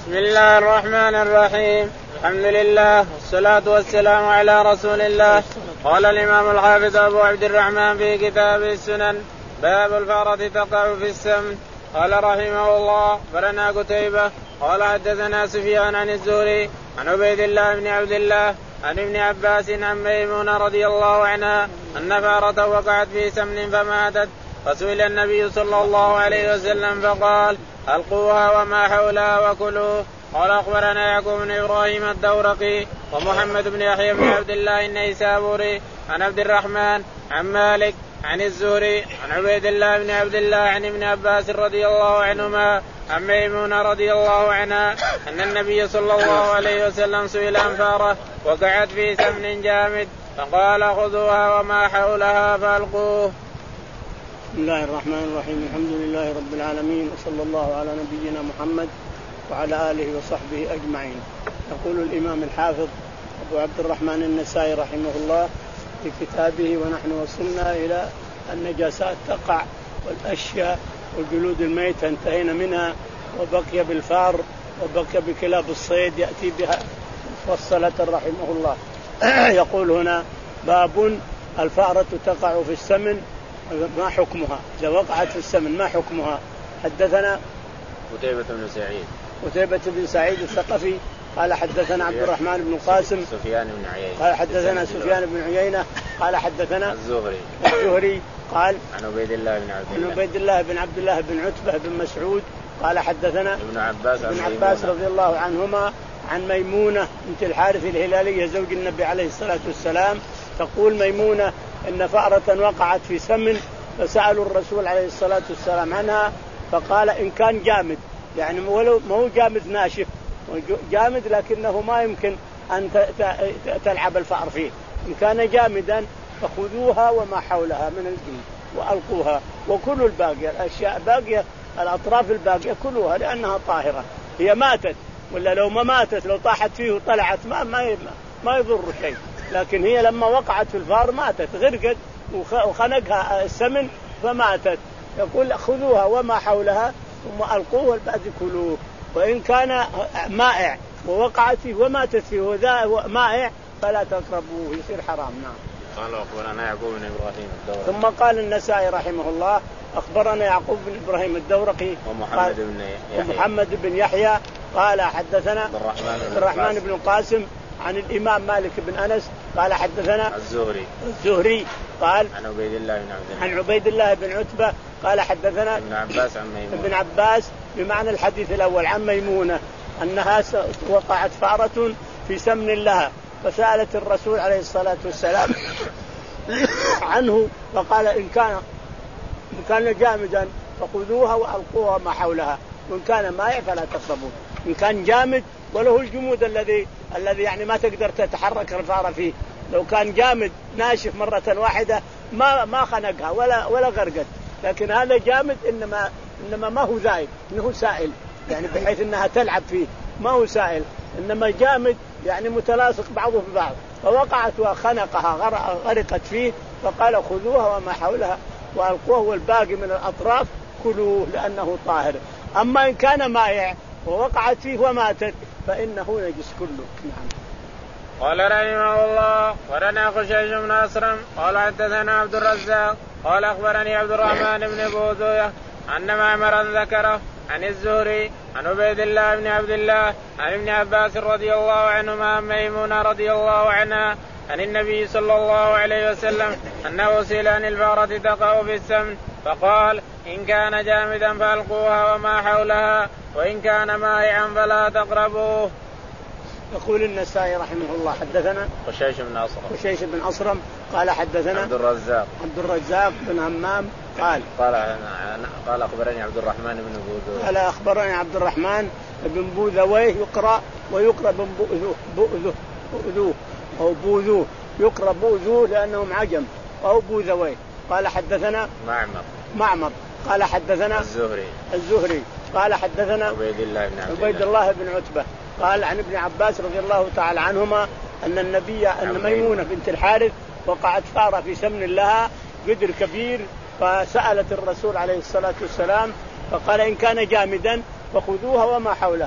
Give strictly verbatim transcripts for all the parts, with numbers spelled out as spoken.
بسم الله الرحمن الرحيم. الحمد لله والصلاة والسلام على رسول الله. قال الإمام الحافظ أبو عبد الرحمن في كتاب السنن باب الفأرة تقع في السمن. قال رحمه الله أخبرنا قتيبة قال حدثنا سفيان عن الزهري عن عبيد الله بن عبد الله عن ابن عباس عن ميمونة رضي الله عنها أن فأرة وقعت في سمن فماتت فسئل النبي صلى الله عليه وسلم فقال ألقوها وما حولها وكلوا. قال أخبرنا يعقوب بن إبراهيم الدورقي ومحمد بن يحيى بن عبد الله النيسابوري عن عبد الرحمن عن مالك عن الزهري عن عبيد الله بن عبد الله عن ابن عباس رضي الله عنهما عن ميمونة رضي الله عنها أن النبي صلى الله عليه وسلم سئل عن فأرة وقعت في سمن جامد فقال خذوها وما حولها فألقوه. بسم الله الرحمن الرحيم. الحمد لله رب العالمين وصلى الله على نبينا محمد وعلى آله وصحبه أجمعين. يقول الإمام الحافظ أبو عبد الرحمن النسائي رحمه الله في كتابه ونحن وصلنا إلى النجاسات تقع والأشياء والجلود الميتة انتهينا منها وبقي بالفار وبقي بكلاب الصيد يأتي بها مفصلة رحمه الله. يقول هنا باب الفأرة تقع في السمن ما حكمها؟ إذا وقعت في السمن ما حكمها؟ حدثنا قتيبة بن سعيد قتيبة بن سعيد الثقفي قال حدثنا عبد الرحمن بن قاسم سفيان بن عيينة قال حدثنا سفيان بن عيينة قال حدثنا الزهري الزهري قال عن عبيد الله بن عبد الله عن عبيد الله بن عبد الله بن عتبة بن مسعود قال حدثنا ابن عباس ابن عباس رضي الله عنهما عن ميمونة بنت الحارث الهلالية زوج النبي عليه الصلاة والسلام تقول ميمونة إن فأرة وقعت في سمن فسألوا الرسول عليه الصلاة والسلام عنها فقال إن كان جامد يعني ولو ما هو جامد ناشف جامد لكنه ما يمكن أن تلعب الفأر فيه إن كان جامدا فخذوها وما حولها من الجلد وألقوها وكلوا الباقية الأشياء باقية الأطراف الباقية كلوها لأنها طاهرة. هي ماتت ولا لو ما ماتت لو طاحت فيه وطلعت ما ما ما يضر شيء لكن هي لما وقعت في الفار ماتت غرقت وخنقها السمن فماتت. يقول خذوها وما حولها ثم ألقوه والبعد كلوه. وإن كان مائع ووقعت فيه وماتت فيه وذا مائع فلا تقربوه يصير حرام. نعم. قال أخبرنا يعقوب بن إبراهيم الدورقي ثم قال النسائي رحمه الله أخبرنا يعقوب بن إبراهيم الدورقي ومحمد بن يحيى ومحمد بن يحيى قال حدثنا عبد الرحمن, عبد الرحمن بن قاسم عن الإمام مالك بن أنس قال حدثنا الزهري الزهري قال عن عبيد الله بن عبد الله عن عبيد الله بن عتبة قال حدثنا ابن عباس عن ميمونة ابن عباس بمعنى الحديث الأول عن ميمونة أنها وقعت فأرة في سمن لها فسألت الرسول عليه الصلاة والسلام عنه فقال إن كان إن كان جامدا فخذوها وألقوها ما حولها وإن كان مائع فلا تقربوه. إن كان جامد وله الجمود الذي الذي يعني ما تقدر تتحرك الفأرة فيه لو كان جامد ناشف مرة واحدة ما ما خنقها ولا ولا غرقت لكن هذا جامد إنما إنما ما هو ذايب إنه سائل يعني بحيث إنها تلعب فيه ما هو سائل إنما جامد يعني متلاصق بعضه ببعض فوقعت وخنقها غرقت فيه فقال خذوها وما حولها وألقوه والباقي من الأطراف كلوه لأنه طاهر. أما إن كان مائع ووقعت فيه وماتت فإنه نجس كله. نعم. قال رحمه الله ورنا خشيش بن أسرم قال حدثنا عبد الرزاق قال أخبرني عبد الرحمن بن بوذوية أن معمرا ذكره عن الزهري عن عبيد الله بن عبد الله عن ابن عباس رضي الله عنهما عن ميمونة رضي الله عنها عن النبي صلى الله عليه وسلم أنه سئل عن الفأرة تقع في السمن فقال إن كان جامدا فألقوها وما حولها وإن كان مائعا فلا تقربوه. يقول النسائي رحمه الله حدثنا خشيش بن أصرم خشيش بن أصرم قال حدثنا عبد الرزاق عبد الرزاق بن همام قال قال قال أخبرني عبد الرحمن بن بوذويه قال أخبرني عبد الرحمن بن بوذويه يقرأ ويقرأ بن بوذوه بوذوه بوذوه أو بوذوه يقرأ بوذوه لأنهم عجم أو بوذويه. قال حدثنا معمر معمر قال حدثنا الزهري الزهري قال حدثنا عبيد الله بن عبد عبيد الله بن عتبة قال عن ابن عباس رضي الله تعالى عنهما أن النبي أن ميمونة بنت الحارث وقعت فأرة في سمن لها قدر كبير فسألت الرسول عليه الصلاة والسلام فقال إن كان جامدا فخذوها وما حولها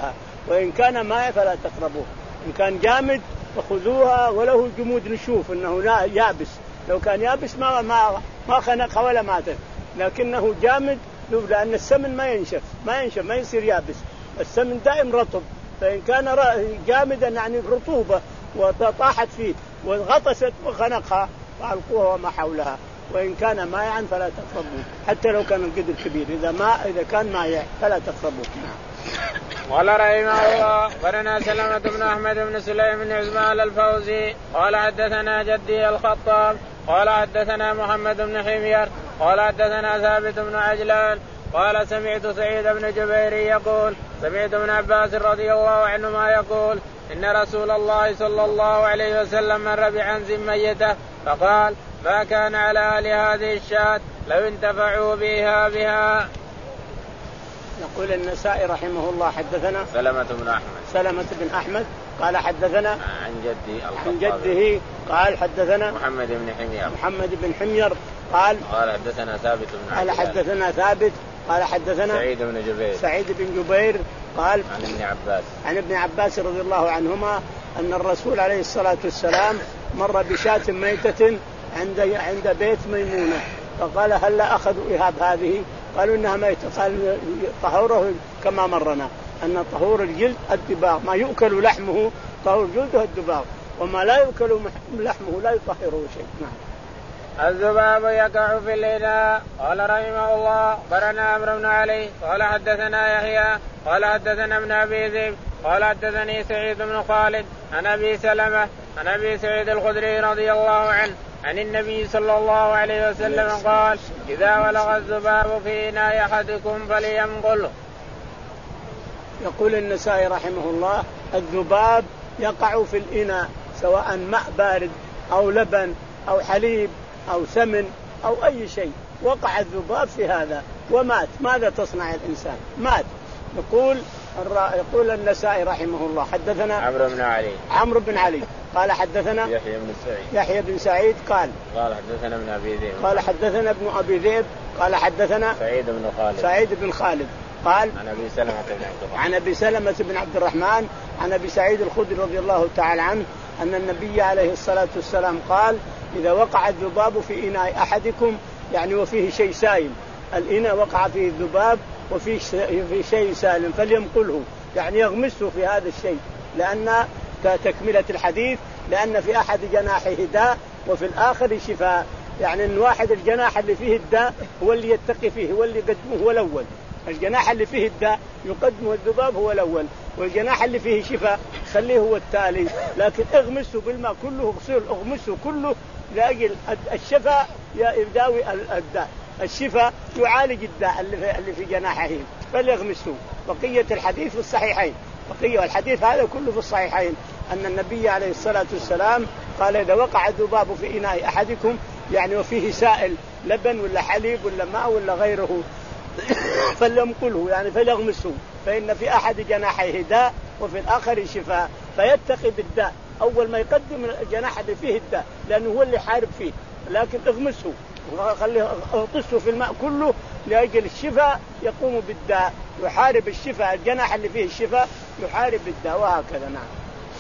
وإن كان ماء فلا تقربوه. إن كان جامد فخذوها وله جمود نشوف أنه يابس، لو كان يابس ما ما ما خنق ولا ماتت، لكنه جامد لأن السمن ما ينشف ما ينشف ما يصير يابس، السمن دائم رطب. فإن كان جامدا يعني رطوبة وطاحت فيه وغطست وخنقها فألقوها وما حولها. وإن كان مائعا فلا تقربوه حتى لو كان القدر كبير، إذا ما إذا كان مائع فلا تقربوه. قال رحمه الله قرنا سلمة بن أحمد بن سليم بن عثمان الفوزي قال حدثنا جدي الخطاب قال حدثنا محمد بن حمير قال حدثنا ثابت بن عجلان قال سمعت سعيد بن جبير يقول سمعت ابن عباس رضي الله عنهما يقول إن رسول الله صلى الله عليه وسلم مر بعنز ميتة فقال ما كان على أهل هذه الشاة لو انتفعوا بها بها. يقول النسائي رحمه الله حدثنا سلمة بن أحمد سلمة بن أحمد قال حدثنا عن جدي عن جده قال حدثنا محمد بن حمير محمد بن حمير قال قال حدثنا ثابت بن قال حدثنا ثابت قال حدثنا سعيد بن جبير سعيد بن جبير قال عن ابن عباس عن ابن عباس رضي الله عنهما أن الرسول عليه الصلاة والسلام مر بشاة ميتة عند عند بيت ميمونة فقال هل لا أخذوا إهاب هذه؟ قالوا إنها ميتة. قال طهوره كما مرنا أن طهور الجلد الدباغ، ما يؤكل لحمه طهور جلده الدباغ، وما لا يؤكل لحمه لا يطهره شيء. نعم. الذباب يقع في الإناء. قال رحمه الله قرنا عمرو بن علي قال حدثنا يحيى قال حدثنا ابن أبي ذئب قال حدثني سعيد بن خالد عن أبي سلمة عن أبي سعيد الخدري رضي الله عنه عن النبي صلى الله عليه وسلم قال إذا ولغ الذباب في إناء أحدكم فلينقله. يقول النسائي رحمه الله الذباب يقع في الإناء سواء ماء بارد أو لبن أو حليب أو سمن أو أي شيء، وقع الذباب في هذا ومات، ماذا تصنع الإنسان؟ مات. يقول يقول النسائي رحمه الله حدثنا عمرو بن علي عمرو بن علي قال حدثنا يحيى بن سعيد يحيى بن سعيد قال قال حدثنا ابن أبي ذئب قال حدثنا ابن أبي ذئب قال حدثنا سعيد بن خالد سعيد بن خالد قال عن أبي سلمة بن عبد الرحمن عن أبي سلمة بن عبد الرحمن عن أبي سعيد الخدري رضي الله تعالى عنه أن النبي عليه الصلاة والسلام قال إذا وقع الذباب في إناء أحدكم يعني وفيه شيء سائل، الإناء وقع فيه الذباب وفيه في شيء سائل فلينقله، يعني يغمسه في هذا الشيء، لأن كتكملة الحديث لأن في أحد جناحه داء وفي الآخر شفاء، يعني أن واحد الجناح اللي فيه الداء هو اللي يتقي فيه هو اللي يقدمه هو الأول، الجناح اللي فيه الداء يقدمه الذباب هو الأول، والجناح اللي فيه شفاء خليه هو التالي، لكن اغمسه بالماء كله اغسله اغمسه كله لأجل الشفاء يداوي الداء، الشفاء يعالج الداء اللي في, اللي في جناحه فليغمسه. بقية الحديث في الصحيحين، بقية الحديث هذا كله في الصحيحين أن النبي عليه الصلاة والسلام قال إذا وقع الذباب في إناء أحدكم يعني وفيه سائل لبن ولا حليب ولا ماء ولا غيره فلينقله يعني فليغمسه، فإن في أحد جناحيه داء وفي الآخر شفاء، فيتقي بالداء أول ما يقدم الجناح اللي فيه الداء لأنه هو اللي حارب فيه، لكن اغمسه خليه اغطسه في الماء كله لأجل الشفاء يقوم بالداء، يحارب الشفاء، الجناح اللي فيه الشفاء يحارب بالداء وهكذا. نعم.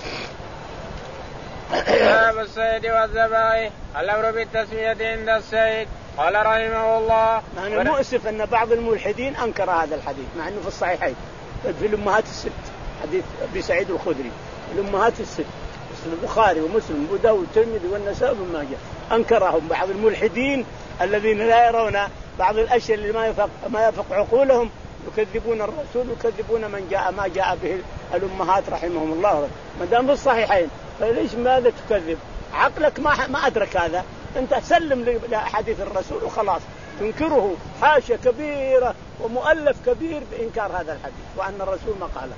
باب الصيد والذبائح. الأمر بالتسمية عند الصيد. قال رحمه الله يعني المؤسف أن بعض الملحدين أنكر هذا الحديث مع أنه في الصحيحين في الأمهات الست، حديث أبي سعيد الخدري الأمهات الست البخاري ومسلم وأبو داود والترمذي والنسائي وابن ماجه، أنكرهم بعض الملحدين الذين لا يرون بعض الأشياء اللي ما يفق ما يفق عقولهم، يكذبون الرسول ويكذبون من جاء ما جاء به الأمهات رحمهم الله. ما دام في الصحيحين فليش ماذا تكذب؟ عقلك ما ما أدرك هذا، أنت سلم لحديث الرسول وخلاص، تنكره حاشية كبيرة ومؤلف كبير بإنكار هذا الحديث وأن الرسول ما قاله.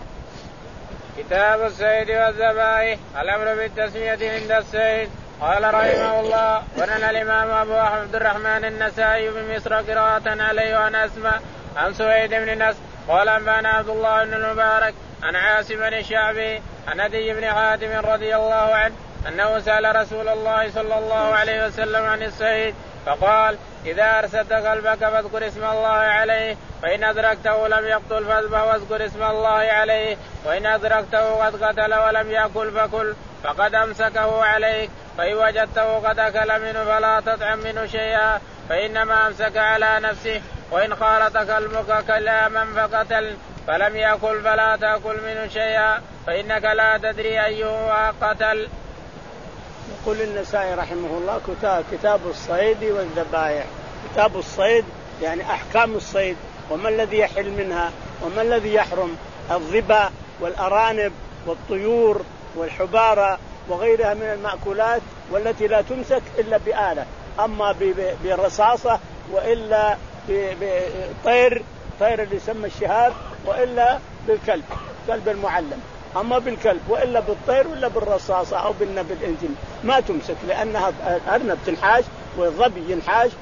كتاب الصيد والذبائح. الأمر بالتسمية عند الصيد. قال رحمه الله ونن الإمام أبو عبد الرحمن النسائي بمصر قراءة عليه وأن أسمع عن سويد بن نصر قال أنبانا عبد الله بن المبارك عن عاصم الشعبي عن عدي بن حاتم رضي الله عنه أنه سأل رسول الله صلى الله عليه وسلم عن الصيد فقال إذا أرسلت كلبك فاذكر اسم الله عليه فإن أدركته لم يقتل فاذبح واذكر اسم الله عليه وإن أدركته قد قتل ولم يأكل فكل فقد أمسكه عليك فإن وجدته قد أكل منه فلا تطعم منه شيئا فإنما أمسك على نفسه وإن خالط كلبك كلاما فقتل فلم يأكل فلا تأكل منه شيئا فإنك لا تدري أيها قتل. يقول النسائي رحمه الله كتاب الصيد والذبائح. كتاب الصيد يعني أحكام الصيد وما الذي يحل منها وما الذي يحرم، الظبا والأرانب والطيور والحبارة وغيرها من المأكولات والتي لا تمسك إلا بآلة، أما برصاصة وإلا بطير طير اللي يسمى الشهاب وإلا بالكلب كلب المعلم، أما بالكلب وإلا بالطير ولا بالرصاصة أو بالإنجل ما تمسك، لأنها أرنب تنحاش والظبي ينحاش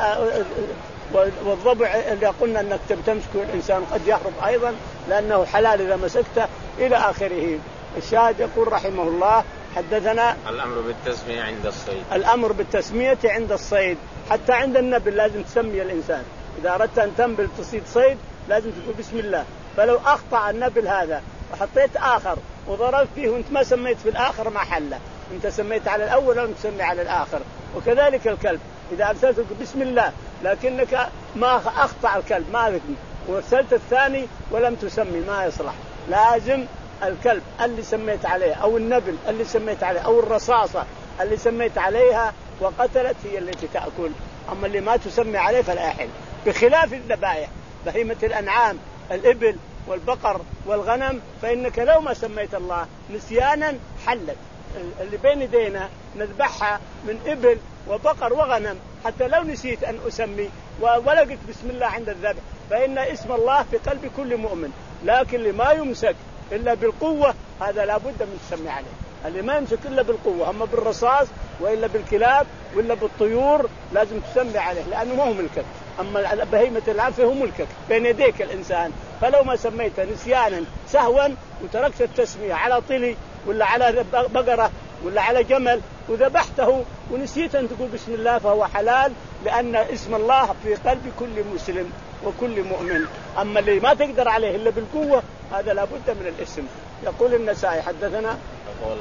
والضبع اللي قلنا أنك تمسكه الإنسان قد يهرب أيضا لأنه حلال إذا مسكته إلى آخره. الشاهد يقول رحمه الله حدثنا الأمر بالتسمية عند الصيد. الأمر بالتسمية عند الصيد، حتى عند النبل لازم تسمي الإنسان، إذا أردت أن تنبل تصيد صيد لازم تقول بسم الله. فلو أخطأ النبل هذا وحطيت آخر وضربت فيه وانت ما سميت في الآخر ما حله، انت سميت على الأول وانت تسمي على الآخر. وكذلك الكلب إذا أرسلت بسم الله لكنك ما أخطأ الكلب ما ذكني وارسلت الثاني ولم تسمي ما يصلح. لازم الكلب اللي سميت عليه أو النبل اللي سميت عليه أو الرصاصة اللي سميت عليها وقتلت هي التي تأكل، أما اللي ما تسمي عليه فلا يحل. بخلاف الذبائح بهيمة الأنعام الإبل والبقر والغنم فإنك لو ما سميت الله نسيانا حلت. اللي بين يدينا نذبحها من إبل وبقر وغنم حتى لو نسيت أن أسمي ولا قلت بسم الله عند الذبح فإن اسم الله في قلب كل مؤمن، لكن اللي ما يمسك إلا بالقوة هذا لا بد من تسمي عليه، اللي ما يمسك إلا بالقوة، أما بالرصاص وإلا بالكلاب وإلا بالطيور لازم تسمي عليه لأنه ما هو ملكك. أما بهيمة الأنعام فهو ملكك بين يديك الإنسان، فلو ما سميت نسيانا سهوا وتركت التسمية على طلي ولا على بقرة ولا على جمل وذبحته ونسيت أن تقول بسم الله فهو حلال، لأن اسم الله في قلب كل مسلم وكل مؤمن. أما اللي ما تقدر عليه إلا بالقوة هذا لا بد من الاسم. يقول النسائي حدثنا يقول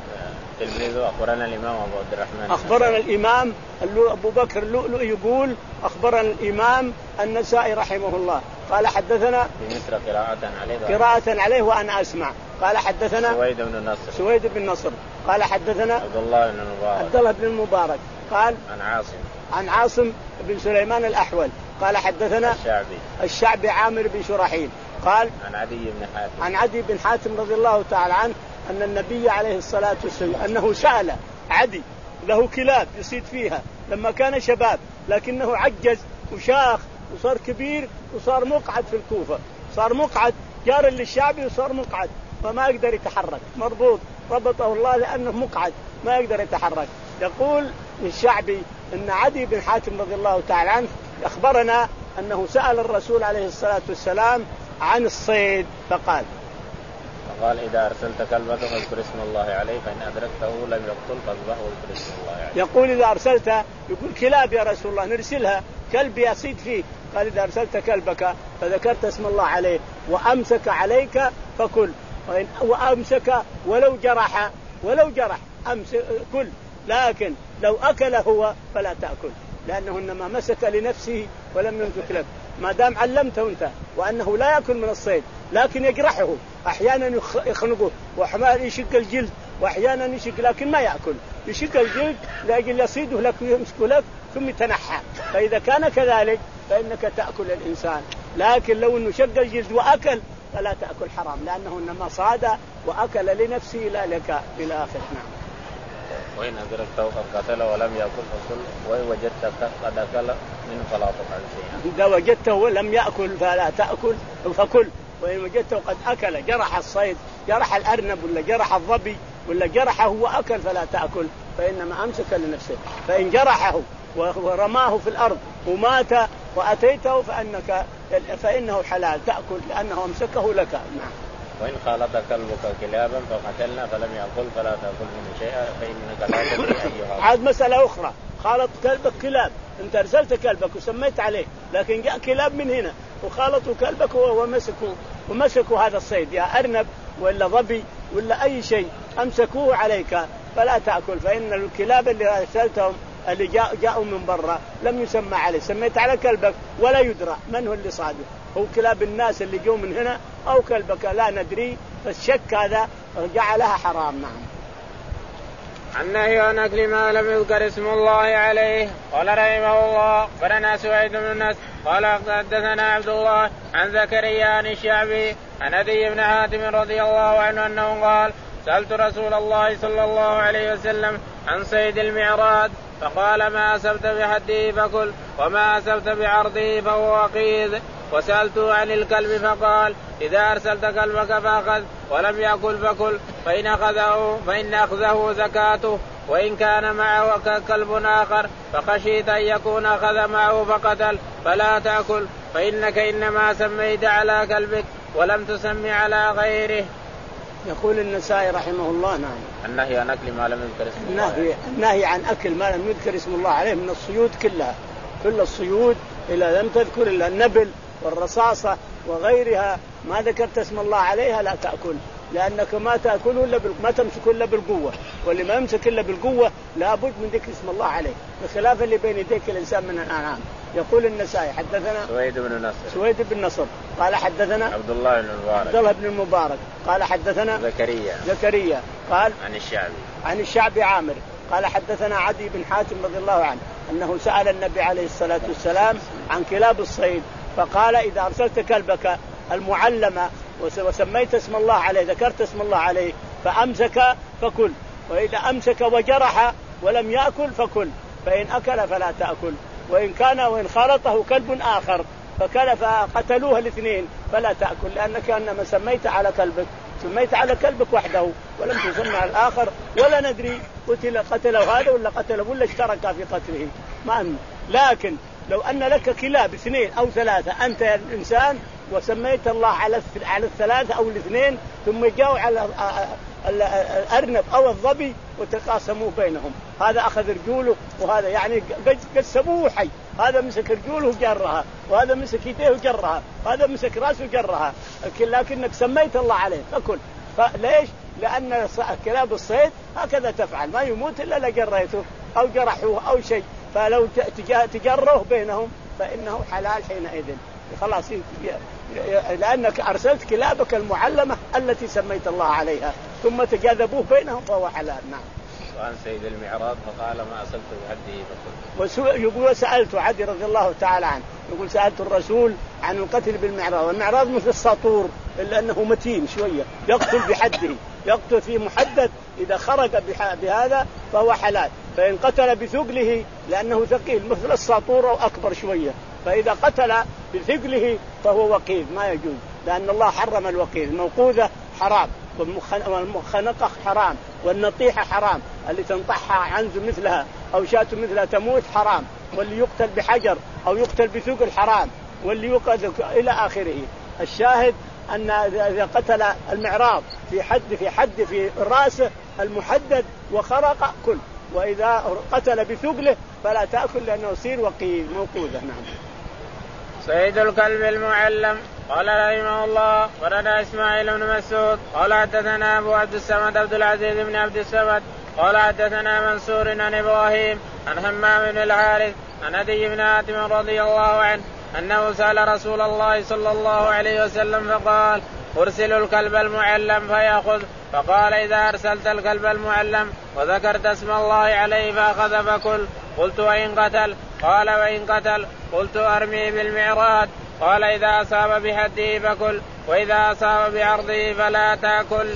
تلميذ أخبرنا الإمام أبو عبد الرحمن أخبرنا الإمام أبو بكر اللؤلؤ يقول أخبرنا الإمام النسائي رحمه الله قال حدثنا بمصر قراءة عليه قراءة عليه وأنا أسمع قال حدثنا سويد بن النصر سويد بن نصر قال حدثنا عبد الله بن المبارك عبد الله بن المبارك قال عن عاصم عن عاصم بن سليمان الأحول قال حدثنا الشعبي الشعبي عامر بن شرحيل قال عن عدي بن حاتم عن عدي بن حاتم رضي الله تعالى عنه أن النبي عليه الصلاة والسلام أنه سأل عدي له كلاب يصيد فيها لما كان شباب لكنه عجز وشاخ وصار كبير وصار مقعد في الكوفة، صار مقعد جار للشعبي وصار مقعد فما يقدر يتحرك مربوط ربطه الله لأنه مقعد ما يقدر يتحرك. يقول الشعبي أن عدي بن حاتم رضي الله تعالى عنه أخبرنا أنه سأل الرسول عليه الصلاة والسلام عن الصيد فقال قال إذا أرسلت كلبك فاذكر اسم الله عليه فإن أدركته لم يقتل فاذبحه واذكر اسم الله عليه. يقول إذا أرسلت يقول كلاب يا رسول الله نرسلها كلب يصيد فيه، قال إذا أرسلت كلبك فذكرت اسم الله عليه وأمسك عليك فكل، وأمسك ولو جرح ولو جرح أمسك كل، لكن لو أكل هو فلا تأكل لأنه إنما مسك لنفسه ولم يمسك لك، ما دام علمته أنت وأنه لا يأكل من الصيد لكن يجرحه أحيانا يخنقه وأحيانا يشق الجلد وأحيانا يشق لكن ما يأكل، يشق الجلد لأجل يصيده لك ويمسكه لك ثم يتنحى، فإذا كان كذلك فإنك تأكل الإنسان، لكن لو أنه شق الجلد وأكل فلا تأكل حرام لأنه إنما صاد وأكل لنفسه لا لك إلى آخر. نعم. وإن أدركته قد قتل ولم يأكل فكل وإن وجدته قد أكل منه فلا تفعل شيئا. إذا وجدته لم يأكل فلا تأكل فكل، وإن وجدته قد أكل جرح الصيد جرح الأرنب ولا جرح الظبي ولا جرحه وأكل فلا تأكل فإنما أمسك لنفسه، فإن جرحه ورماه في الأرض ومات وأتيته فإنك فإنه حلال تأكل لأنه أمسكه لك. نعم. وإن خالط كلبك كلابا فقتلنا فلم يأكل فلا تأكل منه شيئا فإنك لا تدري أيها. عاد مسألة أخرى، خالط كلبك كلاب أنت أرسلت كلبك وسميت عليه، لكن جاء كلاب من هنا وخالطوا كلبك ومسكوا ومسكوا هذا الصيد، يا أرنب ولا ظبي ولا أي شيء أمسكوه عليك فلا تأكل، فإن الكلاب اللي أرسلتهم اللي جاء جاءوا من برا لم يسمى عليه، سميت على كلبك ولا يدرى من هو اللي صاده، هو كلاب الناس اللي جو من هنا أو كلبك لا ندري، فالشك هذا جعلها حرام. نعم. عن نهي عن أكل ما لم يذكر اسم الله عليه. قال رحمه الله قرنا سويد بن نصر قال حدثنا عبد الله عن زكريا عن الشعبي عن أبي بن حاتم رضي الله عنه أنه قال سألت رسول الله صلى الله عليه وسلم عن صيد المعراض فقال ما أصبت بحده فكل وما أصبت بعرضه فهو وقيد. وسألته عن الكلب فقال إذا أرسلت كلبك فأخذ ولم يأكل فكل فإن أخذه فإن أخذه زكاته وإن كان معه كلب آخر فخشيت أن يكون أخذ معه فقتل فلا تأكل فإنك إنما سميت على كلبك ولم تسمي على غيره. يقول النسائي رحمه الله نعم النهي عن أكل ما لم يذكر اسم الله النهي, النهي عن أكل ما لم يذكر اسم الله عليه من الصيود كلها، كل الصيود إلا لم تذكر إلا النبل والرصاصة وغيرها ما ذكرت اسم الله عليها لا تأكل، لأنك ما تأكله إلا ما تمسك إلا بالقوة، واللي ما يمسك إلا بالقوة لابد من ذكر اسم الله عليه، بخلاف اللي بين يديك الإنسان من الأنعام. يقول النسائي حدثنا سويد بن نصر سويد بن نصر قال حدثنا عبد الله بن المبارك عبد الله بن المبارك قال حدثنا زكريا زكريا قال عن الشعبي عن الشعبي عامر قال حدثنا عدي بن حاتم رضي الله عنه أنه سأل النبي عليه الصلاة والسلام عن كلاب الصيد فقال إذا أرسلت كلبك المعلمة وسميت اسم الله عليه ذكرت اسم الله عليه فأمسك فكل، وإذا أمسك وجرح ولم يأكل فكل، فإن أكل فلا تأكل، وإن كان وإن خالطه كلب آخر فكل فقتلوه الاثنين فلا تأكل، لأنك أنما سميت على كلبك سميت على كلبك وحده ولم تسمى على الآخر ولا ندري قتل قتله هذا ولا قتله ولا اشترك في قتله ما أم. لكن لو أن لك كلاب اثنين أو ثلاثة أنت الإنسان وسميت الله على على الثلاثة أو الاثنين ثم جاءوا على الأرنب أو الظبي وتقاسموا بينهم، هذا أخذ رجوله وهذا يعني قسموه حي، هذا مسك رجوله وجرها وهذا مسك يديه وجرها وهذا مسك راسه وجرها، لكنك سميت الله عليه فكل. فليش؟ لأن كلاب الصيد هكذا تفعل، ما يموت إلا لجريته أو جرحوه أو شيء، فلو تجروه بينهم فإنه حلال حينئذ خلاص، لأنك أرسلت كلابك المعلمة التي سميت الله عليها ثم تجاذبوه بينهم فهو حلال. نعم. وعن سيد المعراض فقال ما أصبت بحده فكل. يقول سألت عدي رضي الله تعالى عنه يقول سألت الرسول عن القتل بالمعراض، والمعراض مثل الساطور إلا أنه متين شوية يقتل بحده، يقتل فيه محدد، إذا خرج بهذا فهو حلال، فإن قتل بثقله لأنه ثقيل مثل الساطور أو أكبر شوية، فإذا قتل بثقله فهو وقيد ما يجوز، لأن الله حرم الوقيد، الموقوذة حرام والمخنقة حرام والنطيحة حرام، اللي تنطحها عنز مثلها أو شاة مثلها تموت حرام، واللي يقتل بحجر أو يقتل بثقل حرام، واللي يقتل إلى آخره. الشاهد أن إذا قتل المعراض في حد في حد في رأسه المحدد وخرق كل، وإذا قتل بثقله فلا تأكل لأنه يصير وقيد موقوذة. نعم. صيد الكلب المعلم. قال رحمه الله ورنا إسماعيل بن مسعود قال حدثنا أبو عبد الصمد عبد العزيز بن عبد الصمد قال حدثنا منصور عن إبراهيم عن همام بن الحارث عن أبي بن حاتم رضي الله عنه أنه سأل رسول الله صلى الله عليه وسلم فقال أرسل الكلب المعلم فيأخذ، فقال إذا أرسلت الكلب المعلم وذكرت اسم الله عليه فأخذ فكل. قلت وإن قتل؟ قال وإن قتل. قلت أرمي بالمعراض؟ قال إذا أصاب بحده فكل وإذا أصاب بعرضه فلا تأكل.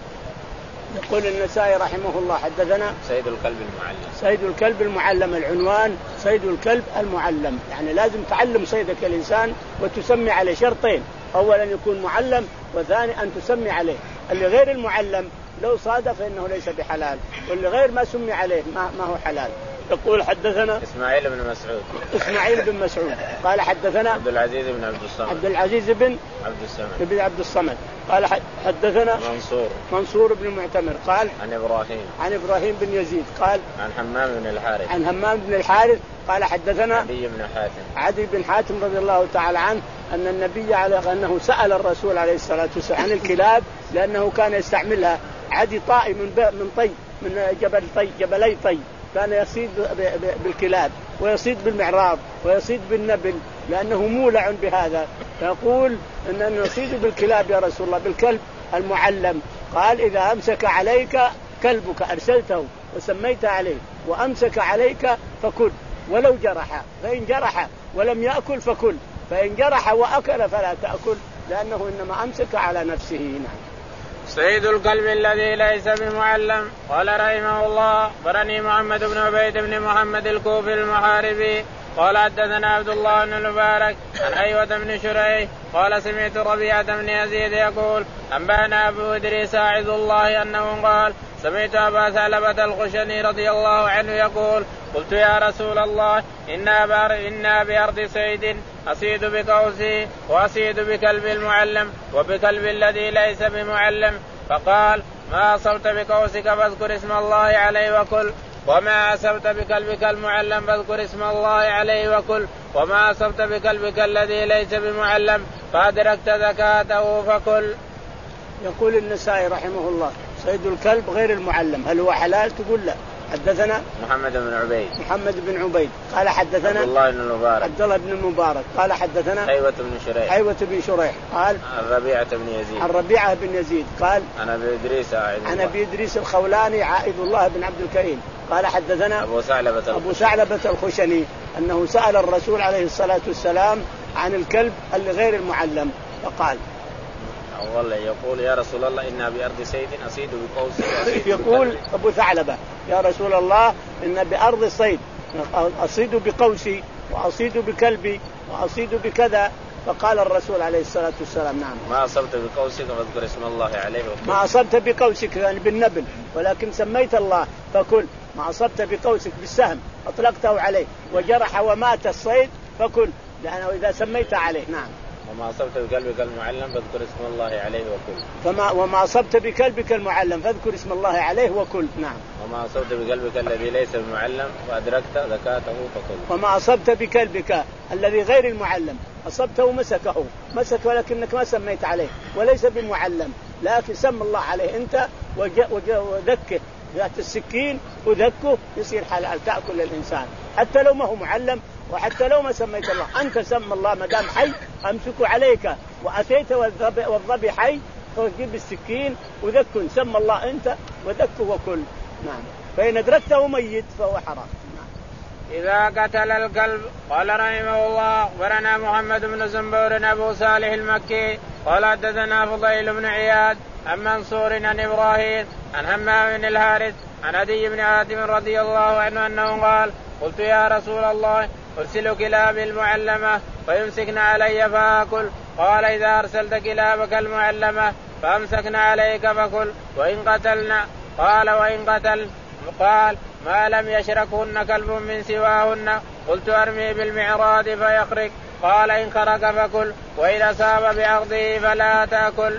يقول النسائي رحمه الله حدثنا صيد الكلب المعلم. صيد الكلب المعلم، العنوان صيد الكلب المعلم، يعني لازم تعلم صيدك الإنسان وتسمي عليه شرطين، أولا يكون معلم وثاني أن تسمي عليه. اللي غير المعلم لو صاد فإنه ليس بحلال، واللي غير ما سمي عليه ما, ما هو حلال. يقول حدثنا إسماعيل بن مسعود إسماعيل بن مسعود قال حدثنا عبد العزيز بن عبد الصمد عبد العزيز بن عبد الصمد بن عبد الصمد قال حدثنا منصور منصور بن المعتمر قال عن إبراهيم عن إبراهيم بن يزيد قال عن حمام بن الحارث عن همام بن الحارث قال حدثنا عدي بن حاتم عدي بن حاتم رضي الله تعالى عنه أن النبي عليه أنه سأل الرسول عليه الصلاة والسلام عن الكلاب لأنه كان يستعملها. عدي طائي من من طي من جبل طي جبلي طي كان يصيد بالكلاب ويصيد بالمعراض ويصيد بالنبل لأنه مولع بهذا. فيقول أن نصيد بالكلاب يا رسول الله بالكلب المعلم. قال إذا أمسك عليك كلبك أرسلته وسميت عليه وأمسك عليك فكل ولو جرح، فإن جرح ولم يأكل فكل، فإن جرح وأكل فلا تأكل لأنه إنما أمسك على نفسه. نعم. صيد الكلب الذي ليس بمعلم. قال رحمه الله برني محمد بن عبيد بن محمد الكوفي المحاربي قال حدثنا عبد الله بن المبارك عن أيوة بن شريح قال سمعت ربيعة بن يزيد يقول أنبأنا أبو إدريس أعوذ الله أنه قال سمعت أبا ثعلبة الخشني رضي الله عنه يقول قلت يا رسول الله إنا بأرض صيد أصيد بقوسي وأصيد بكلب المعلم وبكلب الذي ليس بمعلم. فقال ما أصبت بقوسك فاذكر اسم الله عليه وكل وما أصبت بكلبك المعلم فاذكر اسم الله عليه وكل وما أصبت بكلبك الذي ليس بمعلم فأدركت زكاته فكل. يقول النسائي رحمه الله صيد الكلب غير المعلم هل هو حلال؟ تقول لا. حدثنا محمد بن عبيد محمد بن عبيد قال حدثنا عبد الله بن المبارك عبد الله بن المبارك قال حدثنا أيوة بن شريح أيوة بن شريح قال عن ربيعة بن يزيد عن ربيعة بن يزيد قال عن أبي إدريس عن أبي إدريس الخولاني عائد الله بن عبد الكريم قال حدثنا أبو ثعلبة أبو ثعلبة الخشني أنه سأل الرسول عليه الصلاة والسلام عن الكلب الغير المعلم فقال والله يقول يا رسول الله إنا بأرض صيد أصيد بقوسي يقول أبو ثعلبة يا رسول الله إن بأرض صيد أصيد بقوسي وأصيد بكلبي وأصيد بكذا. فقال الرسول عليه الصلاة والسلام نعم ما أصبت بقوسك فاذكر اسم الله عليه وكل. ما أصبت بقوسك يعني بالنبل ولكن سميت الله فكل. ما أصبت بقوسك بالسهم أطلقته عليه وجرح ومات الصيد فكل لأنه إذا سميت عليه. نعم. وما أصبت بكلبك المعلم فاذكر اسم الله عليه وكل. فما وما أصبت بكلبك المعلم فاذكر اسم الله عليه وكل. نعم. وما أصبت بكلبك الذي ليس بمعلم وأدركت زكاته فكل. وما أصبت بكلبك الذي غير المعلم أصبته مسكه مسك ولكنك ما سميت عليه وليس بمعلم لكن سم الله عليه أنت وذكه ذات السكين وذكه يصير حلال تأكل الإنسان حتى لو ما هو معلم وحتى لو ما سميت الله. أنت سم الله ما دام حي أمسك عليك وأتيت والظبي حي فجيب السكين وذكه سم الله أنت وذكه وكل. نعم. فإن أدركته ميت فهو حرام. إذا قتل الكلب. قال رحمه الله أخبرنا محمد بن زنبور أبو صالح المكي قال حدثنا فضيل بن عياد عن منصور عن إبراهيم عن همام بن الحارث عن عدي بن حاتم رضي الله عنه أنه قال قلت يا رسول الله أرسل كلابي المعلمة فيمسكن علي فآكل. قال إذا أرسلت كلابك المعلمة فأمسكنا عليك فكل وإن قتلنا. قال وإن قتل. قال ما لم يشركهن كلب من سواهن. قلت أرمي بالمعراض فيخرج. قال إن خرج فكل وإذا أصاب بعرضه فلا تأكل.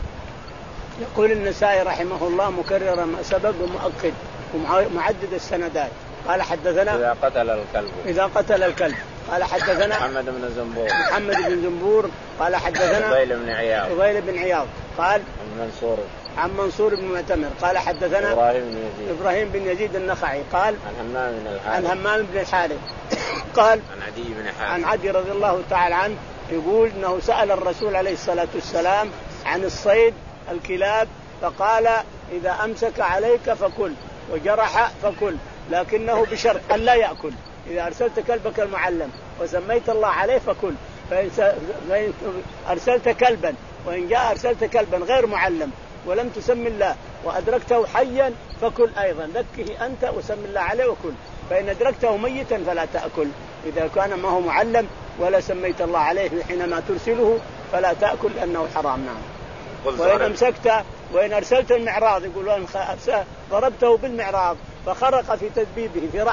يقول النسائي رحمه الله مكررا ما سبق ومؤكد ومعدد السندات. قال حدثنا إذا قتل الكلب إذا قتل الكلب. قال حدثنا محمد بن زنبور محمد بن زنبور قال حدثنا فضيل بن عياض فضيل بن عياض قال عن منصور عن منصور بن معتمر قال حدثنا إبراهيم بن يزيد إبراهيم بن يزيد النخعي قال عن همام بن الحارث عن همام بن الحارث قال عن عدي بن حاتم عن عدي رضي الله تعالى عنه يقول إنه سأل الرسول عليه الصلاة والسلام عن الصيد الكلاب فقال إذا أمسك عليك فكل وجرح فكل لكنه بشرط أن لا يأكل. إذا أرسلت كلبك المعلم وسميت الله عليه فكل. فإن أرسلت كلبا وإن جاء أرسلت كلبا غير معلم ولم تسم الله وأدركته حيا فكل أيضا ذكه أنت وسم الله عليه وكل. فإن أدركته ميتا فلا تأكل إذا كان ما هو معلم ولا سميت الله عليه حينما ترسله فلا تأكل لأنه حرام. نعم. وإن أمسكت وإن أرسلت المعراض يقول وإن ضربته بالمعراض فخرق في تدبيبه في رأسه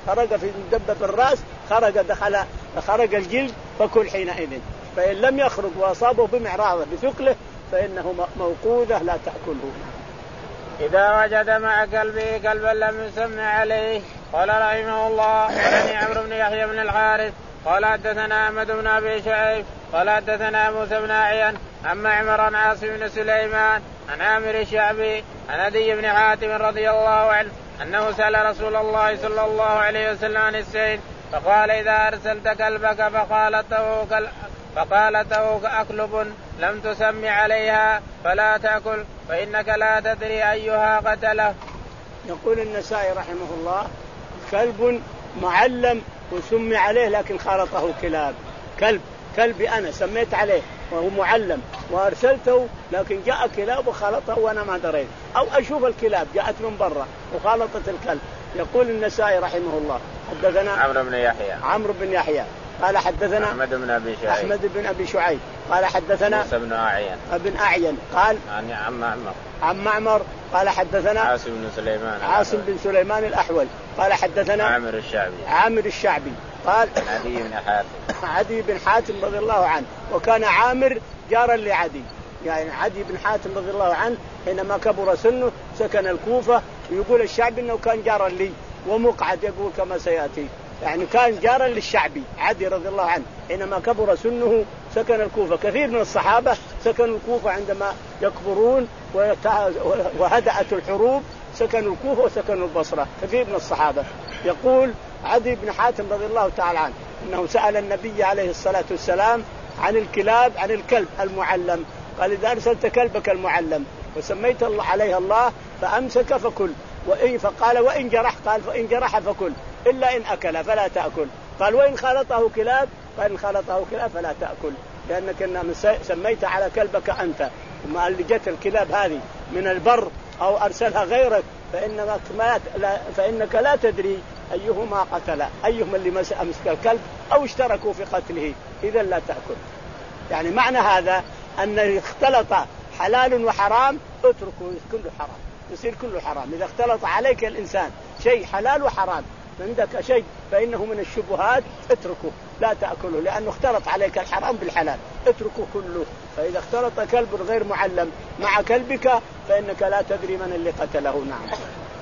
خرج في مدبب الرأس خرج دخل خرج الجلد فكل حينئذ. فإن لم يخرج وأصابه بمعراضه بثقله فإنه موقوذة لا تأكله. إذا وجد مع كلبه كلبا لم يسمع عليه. قال رحمه الله ولني عمرو بن يحيى بن الحارث قال حدثنا أحمد بن أبي شعيب قال حدثنا موسى بن أعين عن معمر عن عاصم بن سليمان عن عامر الشعبي عن عدي بن حاتم رضي الله عنه أنه سأل رسول الله صلى الله عليه وسلم عن السيد فقال إذا أرسلت كلبك فقالته كل فقالته أكلب لم تسم عليها فلا تأكل فإنك لا تدري أيها قتله. يقول النسائي رحمه الله كلب معلم وسمي عليه لكن خالطه كلاب. كلب كلبي أنا سميت عليه وهو معلم وأرسلته لكن جاء كلاب وخالطه وأنا ما دريت أو أشوف الكلاب جاءت من برا وخالطت الكلب. يقول النسائي رحمه الله حدثنا عمرو بن يحيى عمرو بن يحيى قال حدثنا أحمد بن أبي شعيب أحمد بن أبي شعيب قال حدثنا موسى بن أعين ابن أعين قال عن عم معمر عن معمر قال حدثنا عاصم بن سليمان عاصم بن سليمان الأحول قال حدثنا عامر الشعبي عامر الشعبي قال عدي بن حاتم عدي بن حاتم رضي الله عنه وكان عامر جارا لعدي. يعني عدي بن حاتم رضي الله عنه حينما كبر سنه سكن الكوفة ويقول الشعبي أنه كان جارا لي ومقعد يقول كما سيأتي يعني كان جارا للشعبي. عدي رضي الله عنه حينما كبر سنه سكن الكوفة. كثير من الصحابة سكنوا الكوفة عندما يكبرون وهدأت الحروب سكنوا الكوفة وسكنوا البصرة كثير من الصحابة. يقول عدي بن حاتم رضي الله تعالى عنه أنه سأل النبي عليه الصلاة والسلام عن الكلاب عن الكلب المعلم. قال إذا أرسلت كلبك المعلم وسميت الله عليه الله فأمسك فكل وإن فقال وإن جرح قال فإن جرح فكل إلا إن أكل فلا تأكل. قال وإن خالطه كلاب قال إن خالطه كلاب فلا تأكل لأنك إنما سميت على كلبك أنت وما اللي جت الكلاب هذه من البر أو أرسلها غيرك فإنك, ما لا فإنك لا تدري أيهما قتل أيهما اللي مسك الكلب أو اشتركوا في قتله إذا لا تأكل. يعني معنى هذا أن اختلط حلال وحرام اتركه كله حرام يصير كله حرام. إذا اختلط عليك الإنسان شيء حلال وحرام عندك شيء فإنه من الشبهات اتركه لا تأكله لأنه اختلط عليك الحرام بالحلال اتركه كله. فإذا اختلط كلب غير معلم مع كلبك فإنك لا تدري من اللي قتله. نعم.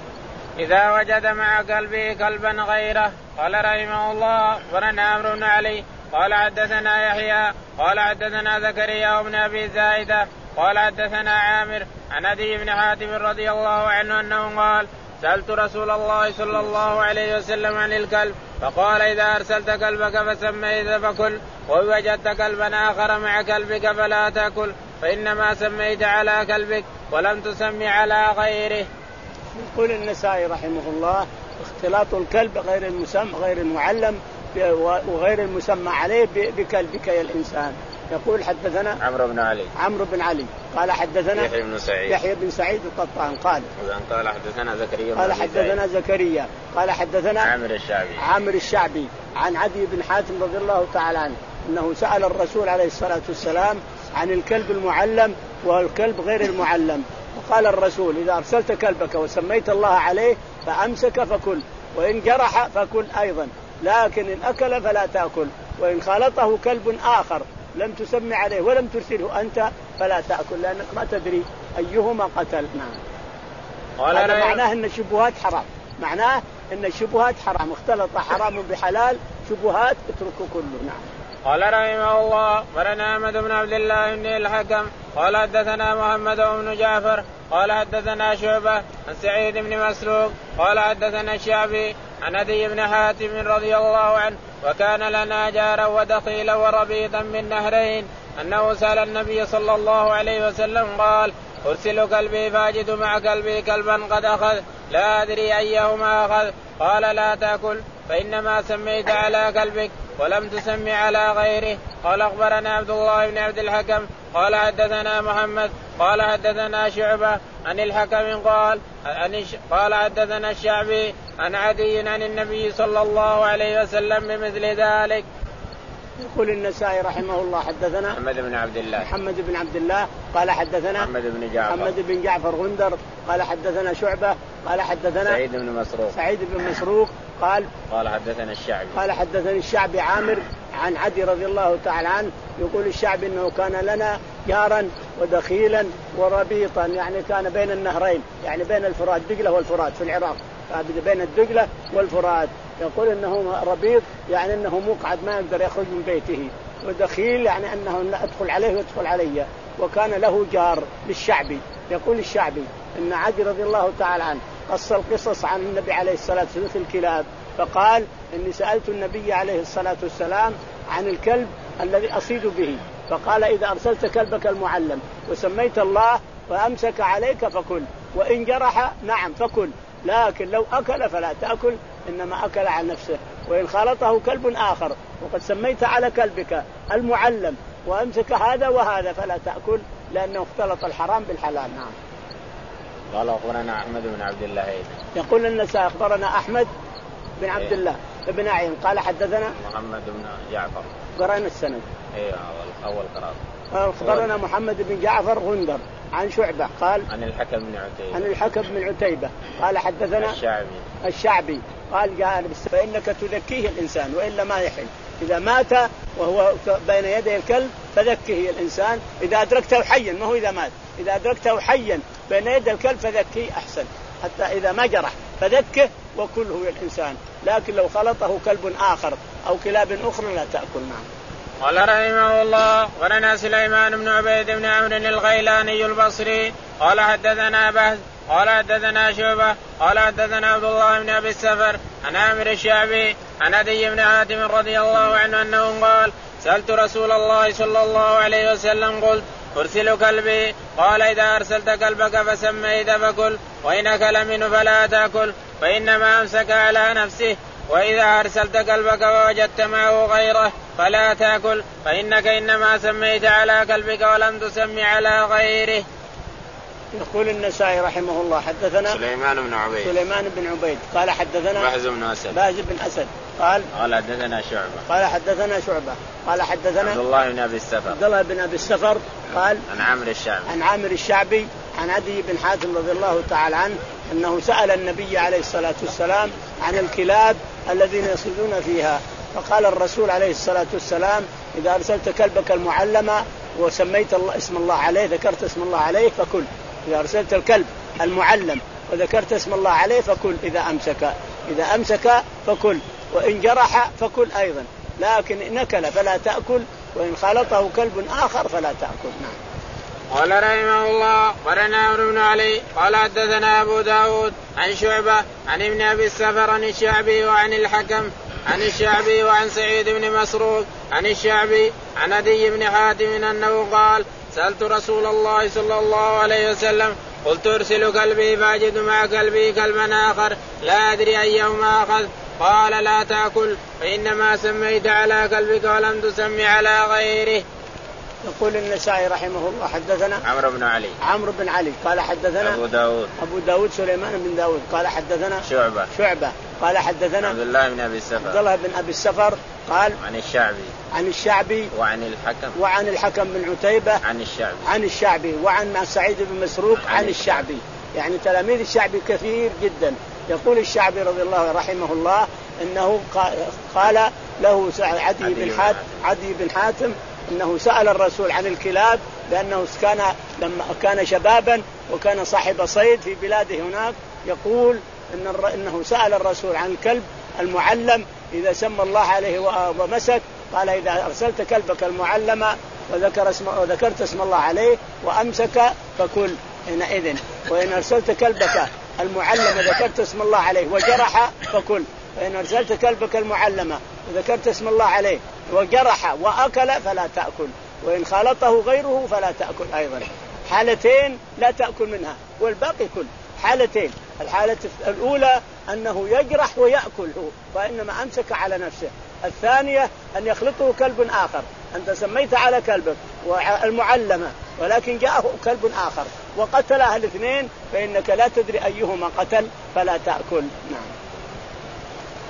إذا وجد مع كلبه كلبا غيره. قال رحمه الله ورنا عمرو بن علي قال حدثنا يحيى قال حدثنا زكريا بن أبي زايدة قال حدثنا عامر عن عدي بن حاتم رضي الله عنه أنه قال سألت رسول الله صلى الله عليه وسلم عن الكلب فقال إذا أرسلت كلبك فسميت فكل ووجدت كلبا آخر مع كلبك فلا تأكل فإنما سميت على كلبك ولم تسمي على غيره. يقول النسائي رحمه الله اختلاط الكلب غير المسمى غير المعلم وغير المسمى عليه بكلبك يا الإنسان. يقول حدثنا عمرو بن علي عمرو بن علي قال حدثنا يحيى بن سعيد يحيى بن سعيد القطان قال قال حدثنا زكريا قال حدثنا زكريا قال حدثنا عامر الشعبي عامر الشعبي عن عدي بن حاتم رضي الله تعالى عنه أنه سأل الرسول عليه الصلاة والسلام عن الكلب المعلم والكلب غير المعلم. وقال الرسول إذا أرسلت كلبك وسميت الله عليه فأمسك فكل وإن جرح فكل أيضا لكن إن أكل فلا تأكل وإن خالطه كلب آخر لم تسمي عليه ولم ترسله أنت فلا تأكل لأنك ما تدري أيهما قتل. نعم. هذا معناه أن الشبهات حرام. معناه أن الشبهات حرام اختلط حرام بحلال شبهات اتركوا كله. نعم. قال رحمه الله ورنا أحمد بن عبد الله بن الحكم قال حدثنا محمد بن جعفر قال حدثنا شعبة عن سعيد بن مسروق قال حدثنا الشعبي عن عدي بن حاتم رضي الله عنه وكان لنا جارا ودخيلا وربيطا من نهرين أنه سأل النبي صلى الله عليه وسلم قال أرسل كلبي فاجد مع كلبي كلبا قد أخذ لا أدري أيهما أخذ قال لا تأكل فإنما سميت على كلبك ولم تسمي على غيره. قال أخبرنا عبد الله بن عبد الحكم قال حدثنا محمد قال حدثنا شعبة عن الحكم قال قال حدثنا الشعبي عن عدي عن النبي صلى الله عليه وسلم بمثل ذلك. يقول النسائي رحمه الله حدثنا محمد بن عبد الله محمد بن عبد الله قال حدثنا محمد بن جعفر محمد بن جعفر غندر قال حدثنا شعبة قال حدثنا سعيد بن مسروق سعيد بن مسروق قال قال حدثنا الشعبي قال حدثني الشعبي عامر عن عدي رضي الله تعالى عنه يقول الشعبي انه كان لنا جارا ودخيلا وربيطا، يعني كان بين النهرين، يعني بين الفرات دجلة والفرات في العراق، بين الدجلة والفرات. يقول انه ربيط يعني انه مقعد ما يقدر يخرج من بيته، ودخيل يعني انه ادخل عليه ويدخل علي. وكان له جار للشعبي. يقول الشعبي ان عدي رضي الله تعالى عنه قص القصص عن النبي عليه الصلاة والسلام في الكلاب، فقال إني سألت النبي عليه الصلاة والسلام عن الكلب الذي أصيد به، فقال إذا أرسلت كلبك المعلم وسميت الله وأمسك عليك فكل، وإن جرح نعم فكل، لكن لو أكل فلا تأكل، إنما أكل عن نفسه. وإن خالطه كلب آخر وقد سميت على كلبك المعلم وأمسك هذا وهذا فلا تأكل، لأنه اختلط الحرام بالحلال. نعم. قال أخبرنا أحمد بن عبد الله أيضا. يقول النسائي أخبرنا أحمد بن عبد الله بن عين قال حدثنا محمد بن جعفر. قرأنا السند. إيه أول قراءة. أخبرنا محمد بن جعفر غندر عن شعبة قال عن الحكم بن عتيبة عن الحكم بن عتيبة قال حدثنا الشعبي الشعبي قال جاء فإنك تذكيه الإنسان وإلا ما يحل. إذا مات وهو بين يدي الكلب فذكيه الإنسان، إذا أدركته حيا، ما هو إذا مات، إذا أدركته حيا بين يدي الكلب فذكيه أحسن، حتى إذا ما جرح فذكه وكله الإنسان. لكن لو خلطه كلب آخر أو كلاب أخرى لا تأكل. نعم. قال رحمه الله ورنا سليمان بن عبيد بن عمرو الغيلاني البصري قال حدثنا بهز قال حدثنا شعبة قال حدثنا عبد الله بن أبي السفر عن عامر الشعبي عن عدي بن حاتم رضي الله عنه أنه قال سألت رسول الله صلى الله عليه وسلم قلت أرسل كلبي؟ قال إذا أرسلت كلبك فسميت فكل، وإن أكل منه فلا تأكل فإنما أمسك على نفسه، وإذا أرسلت كلبك ووجدت معه غيره فلا تأكل فإنك إنما سميت على كلبك ولم تسمي على غيره. يقول النسائي رحمه الله حدثنا سليمان بن عبيد سليمان بن عبيد قال حدثنا باز بن أسد باز بن أسد قال قال حدثنا شعبة قال حدثنا شعبة قال حدثنا عبد الله بن أبي السفر عبد الله بن أبي السفر قال عن عامر الشعبي عن عامر الشعبي عن عدي بن حاتم رضي الله تعالى عنه أنه سأل النبي عليه الصلاة والسلام عن الكلاب الذين يصيدون فيها، فقال الرسول عليه الصلاة والسلام إذا أرسلت كلبك المعلم وسميت الله اسم الله عليه ذكرت اسم الله عليه فكل، إذا أرسلت الكلب المعلم وذكرت اسم الله عليه فكل، إذا أمسك إذا أمسك فكل، وإن جرح فكل أيضا، لكن إن أكل فلا تأكل، وإن خالطه كلب آخر فلا تأكل. نعم. قال رحمه الله ورنا عمرو بن علي قال حدثنا أبو داود عن شعبة عن ابن أبي السفر عن الشعبي وعن الحكم عن الشعبي وعن سعيد بن مسروق عن الشعبي عن عدي بن حاتم أنه قال سألت رسول الله صلى الله عليه وسلم قلت أرسل كلبي فأجد مع كلبي كلبا آخر لا أدري أيهما أخذ، قال لا تأكل فإنما سميت على كلبك ولم تسمي على غيره. يقول النسائي رحمه الله حدثنا عمرو بن علي عمرو بن علي قال حدثنا أبو داود أبو داود سليمان بن داود قال حدثنا شعبة شعبة قال حدثنا عبد الله بن أبي السفر عبد الله بن أبي السفر قال عن الشعبي عن الشعبي وعن الحكم وعن الحكم بن عتيبة عن الشعبي عن الشعبي وعن سعيد بن مسروق عن, عن الشعبي، يعني تلاميذ الشعبي كثير جدا. يقول الشعبي رضي الله رحمه الله إنه قال له عدي بن حاتم عدي بن حاتم إنه سأل الرسول عن الكلاب، لأنه كان لما كان شبابا وكان صاحب صيد في بلاده هناك، يقول إن إنه سأل الرسول عن الكلب المعلم إذا سمى الله عليه ومسك، قال إذا أرسلت كلبك المعلم وذكر اسم وذكرت اسم الله عليه وأمسك فكل حينئذ، وإن أرسلت كلبك المعلم وذكرت اسم الله عليه وجرح فكل، فإن أرسلت كلبك المعلم وذكرت اسم الله عليه وجرح وأكل فلا تأكل، وإن خالطه غيره فلا تأكل أيضا. حالتين لا تأكل منها والباقي كل. حالتين، الحالة الأولى أنه يجرح ويأكل هو فإنما أمسك على نفسه، الثانية أن يخلطه كلب آخر، أنت سميت على كلبك والمعلمة ولكن جاءه كلب آخر وقتلها الاثنين فإنك لا تدري أيهما قتل فلا تأكل. نعم.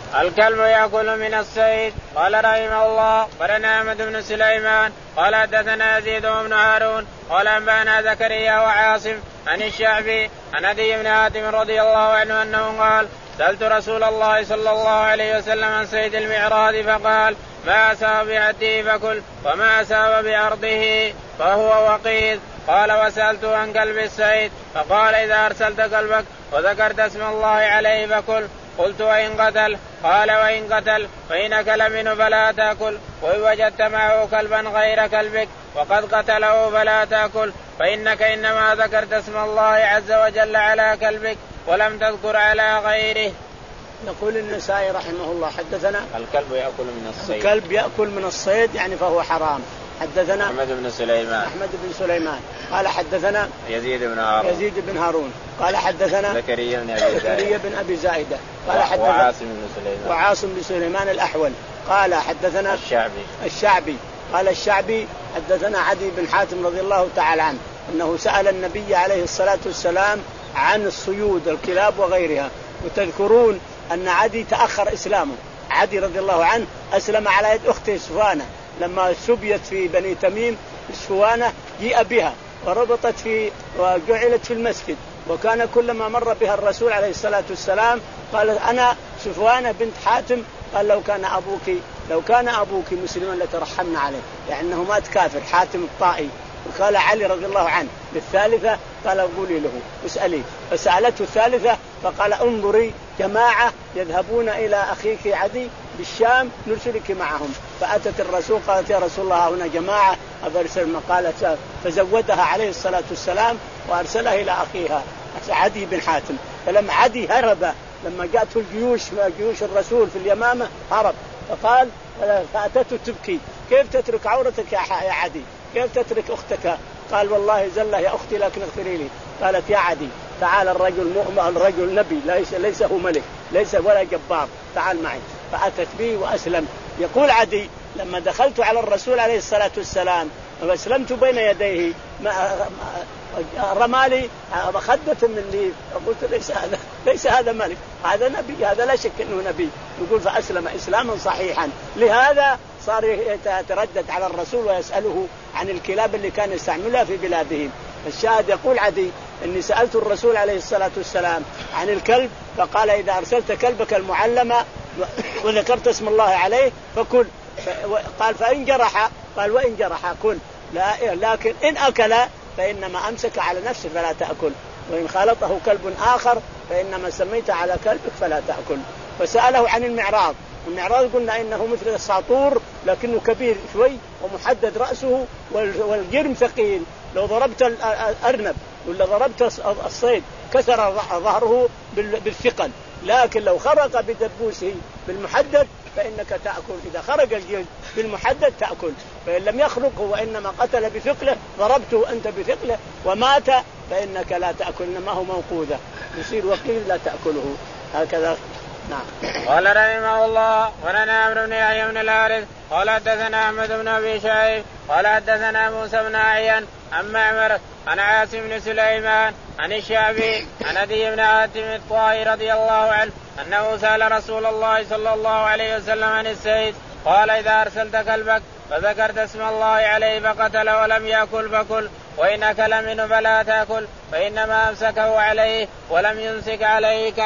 الكلب يأكل من الصيد. قال رحمه الله أخبرنا أحمد بن سليمان قال حدثنا يزيد بن هارون قال أنبأنا زكريا وعاصم عن الشعبي عن عدي بن حاتم رضي الله عنه أنه قال سألت رسول الله صلى الله عليه وسلم عن صيد المعراض فقال ما أصاب بعده فكل وما أصاب بأرضه فهو وقيد. قال وسألته عن كلب الصيد فقال إذا أرسلت كلبك وذكرت اسم الله عليه فكل. قلت وإن قتل؟ قال وإن قتل فإن أكل منه فلا تأكل وإن وجدت معه كلبا غير كلبك وقد قتله فلا تأكل فإنك إنما ذكرت اسم الله عز وجل على كلبك ولم تذكر على غيره. يقول النسائي رحمه الله حدثنا الكلب يأكل من الصيد. الكلب يأكل من الصيد يعني فهو حرام. حدثنا أحمد بن سليمان أحمد بن سليمان قال حدثنا يزيد بن هارون يزيد بن هارون قال حدثنا زكريا بن أبي زكريا بن أبي زائدة قال حدثنا وعاصم بن سليمان وعاصم بن سليمان الأحول قال حدثنا الشعبي الشعبي قال الشعبي حدثنا عدي بن حاتم رضي الله تعالى عنه أنه سأل النبي عليه الصلاة والسلام عن الصيود الكلاب وغيرها. وتذكرون أن عدي تأخر إسلامه. عدي رضي الله عنه أسلم على يد أخته سفانة لما سبيت في بني تميم سفانة جيء بها وربطت في وجعلت في المسجد. وكان كلما مر بها الرسول عليه الصلاة والسلام قال أنا سفوانة بنت حاتم. قال لو كان أبوك لو كان أبوك مسلما لترحمنا عليه يعني أنه مات كافر حاتم الطائي. وقال علي رضي الله عنه بالثالثة قال قولي له اسألي. فسألته الثالثة فقال انظري جماعة يذهبون إلى أخيك عدي بالشام نرسلك معهم. فأتت الرسول قالت يا رسول الله هنا جماعة أرسل قالت فزودها عليه الصلاة والسلام وأرسلها إلى أخيها عدي بن حاتم. فلما عدي هرب لما جاءته الجيوش جيوش الرسول في اليمامة هرب فقال فأتته تبكي كيف تترك عورتك يا عدي كيف تترك أختك؟ قال والله زله يا أختي لكن اغفري لي. قالت يا عدي تعال الرجل مؤمن الرجل نبي ليس ليس هو ملك ليس ولا جبار تعال معي. فأتت بي وأسلم. يقول عدي لما دخلت على الرسول عليه الصلاة والسلام وأسلمت بين يديه رمالي خدة من لي فقلت ليس هذا ليس هذا ملك هذا نبي هذا لا شك أنه نبي. يقول فأسلم إسلاما صحيحا. لهذا صار يتردد على الرسول ويسأله عن الكلاب اللي كان يستعملها في بلادهم. الشاهد يقول عدي إني سألت الرسول عليه الصلاة والسلام عن الكلب فقال إذا أرسلت كلبك المعلم وذكرت اسم الله عليه فكل. قال فإن جرح قال وإن جرح كل لا لكن إن أكل فإنما أمسك على نفسه فلا تأكل وإن خالطه كلب آخر فإنما سميت على كلبك فلا تأكل. فسأله عن المعراض. المعراض قلنا إنه مثل الساطور لكنه كبير شوي ومحدد رأسه والجرم ثقيل. لو ضربت الأرنب ولا ضربت الصيد كسر ظهره بالثقل لكن لو خرق بدبوسه بالمحدد فإنك تأكل. إذا خرج الجلد بالمحدد تأكل. فإن لم يخرقه وإنما قتل بثقله ضربته أنت بثقله ومات فإنك لا تأكل إنما هو موقوذة يصير وقيل لا تأكله هكذا. نعم. قال رحمه الله ولنا عمرو بن يحيى بن الحارث قال حدثنا أحمد بن أبي شعيب قال حدثنا موسى بن عيان عن معمر عن عاصم بن سليمان عن الشعبي عن عدي بن حاتم الطائي رضي الله عنه أنه سأل رسول الله صلى الله عليه وسلم عن الصيد قال إذا أرسلت كلبك فذكرت اسم الله عليه فقتل ولم يأكل فكل وإن أكل منه فلا تأكل فإنما أمسكه عليه ولم يمسك عليك.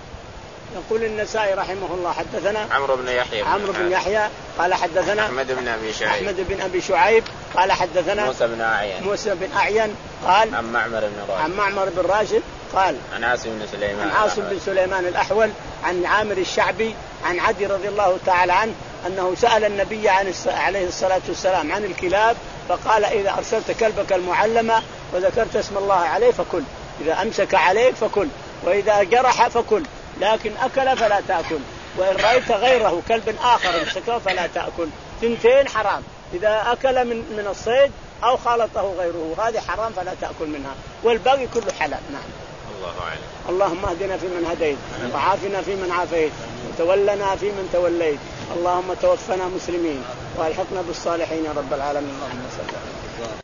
يقول النسائي رحمه الله حدثنا عمرو بن يحيى عمرو بن يحيى قال حدثنا أحمد بن أبي شعيب أحمد بن أبي شعيب قال حدثنا موسى بن أعين موسى بن أعين قال عن معمر بن راشد عن معمر بن راشد قال عن عاصم بن سليمان عن عاصم بن سليمان الأحول عن عامر الشعبي عن عدي رضي الله تعالى عنه أنه سأل النبي عن عليه الصلاة والسلام عن الكلاب فقال إذا أرسلت كلبك المعلمة وذكرت اسم الله عليه فكل إذا أمسك عليك فكل وإذا جرح فكل لكن أكل فلا تأكل وإن رأيت غيره كلب آخر امسكه فلا تأكل. ثنتين حرام إذا أكل من من الصيد أو خالطه غيره هذه حرام فلا تأكل منها والباقي كله حلال. نعم. الله أعلم. اللهم اهدنا فيمن هديت وعافنا فيمن عافيت وتولنا فيمن توليت. اللهم توفنا مسلمين والحقنا بالصالحين يا رب العالمين. اللهم صل على